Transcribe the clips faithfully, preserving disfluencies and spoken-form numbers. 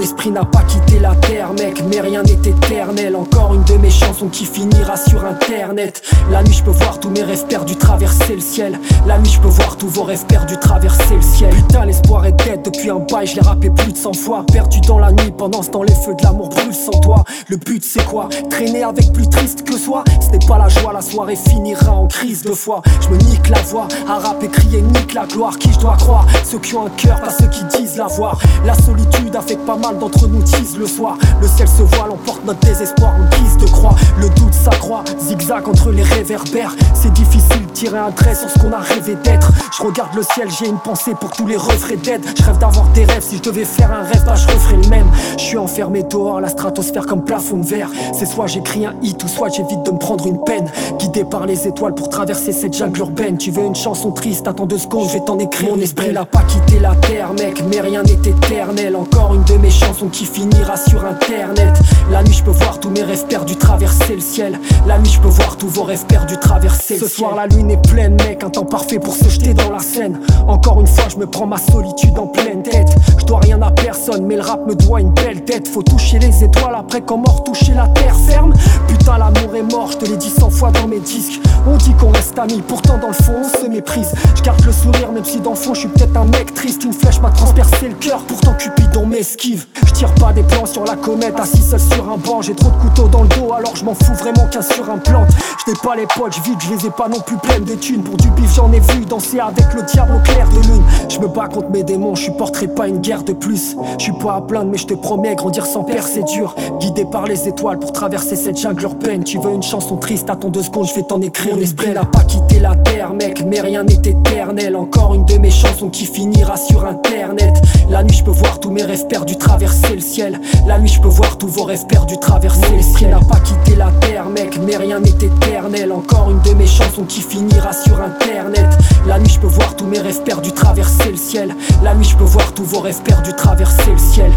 esprit n'a pas quitté la terre, mec, mais rien n'est éternel. Encore une de mes chansons qui finira sur internet. La nuit je peux voir tous mes rêves perdus traverser le ciel. La nuit je peux voir tous vos rêves perdus traverser le ciel. Putain l'espoir est dead depuis un bail, je l'ai rappé plus de cent fois. Perdu dans la nuit pendant ce temps les feux de l'amour brûlent sans toi. Le but c'est quoi? Traîner avec plus triste que soi. Ce n'est pas la joie, la soirée finira en crise de foi. Je me nique la voix, à rapper, crier, nique la gloire. Qui je dois croire? Ceux qui ont un cœur, pas ceux qui disent l'avoir. La solitude a fait que pas mal d'entre nous disent le soir. Le ciel se voile, emporte notre désespoir en guise de croix. Le doute s'accroît, zigzag entre les réverbères. C'est difficile de tirer un trait sur ce qu'on a rêvé d'être. Je regarde le ciel, j'ai une pensée pour tous les refrains d'aide. Je rêve d'avoir des rêves, si je devais faire un rêve, bah je referais le même. Je suis enfermé dehors, la stratosphère comme plafond de verre. C'est soit j'écris un hit ou soit j'évite de me prendre une peine. Guidé par les étoiles pour traverser cette jungle urbaine. Tu veux une chanson triste, attends deux secondes, je vais t'en écrire. Mon esprit n'a pas quitté la terre, mec, mais rien n'est éternel. Encore une de mes chansons qui finira sur internet. La nuit je peux voir tous mes rêves perdus traverser le ciel. La nuit je peux voir tous vos rêves perdus traverser le ciel. Ce soir la lune est pleine, mec, un temps parfait pour se jeter dans la Seine. Encore une fois je me prends ma solitude en pleine tête. Je dois rien à personne, mais le rap me doit une belle tête. Faut toucher les étoiles après qu'en mort toucher la terre ferme. Putain l'amour est mort, je te l'ai dit cent fois dans mes disques. On dit qu'on reste amis, pourtant dans le fond on se méprise. Je garde le sourire même si dans le fond je suis peut-être un mec triste. Une flèche m'a transpercé le cœur, pourtant Cupidon m'esquive. Je tire pas des plans sur la comète, assis seul sur un banc. J'ai trop de couteaux dans le dos alors je m'en fous vraiment qu'un sur un plante. Je n'ai pas les poches vides, je les ai pas non plus pleines de thunes. Pour du bif j'en ai vu danser avec le diable au clair de lune. Je me bats contre mes démons, je supporterai pas une guerre de plus. Je suis pas à plaindre mais je te promets, grandir sans père c'est dur. Guidé par les étoiles pour traverser cette jungle urbaine. Tu veux une chanson triste, attends deux secondes, je vais t'en écrire. Mon esprit n'a pas quitté la terre, mec, mais rien n'est éternel. Encore une de mes chansons qui finira sur internet. La nuit je peux voir tous mes rêves perdus traverser le ciel. La nuit je peux voir tous vos rêves perdus traverser le ciel. N'a pas quitté la terre, mec, mais rien n'est éternel. Encore une de mes chansons qui finira sur internet. La nuit je peux voir tous mes rêves perdus traverser le ciel. La nuit je peux voir tous vos rêves perdus traverser le ciel.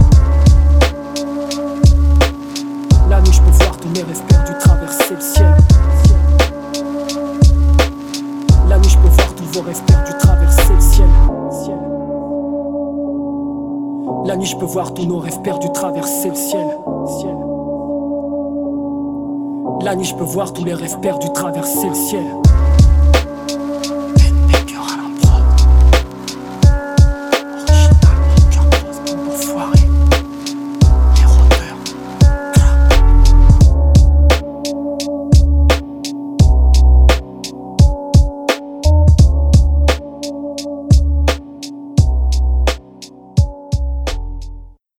La nuit je peux voir tous mes rêves perdus traverser le ciel. La nuit je peux voir tous vos rêves perdus traverser le ciel. La nuit je peux voir tous nos rêves perdus traverser le ciel. La nuit je peux voir tous les rêves perdus traverser le ciel.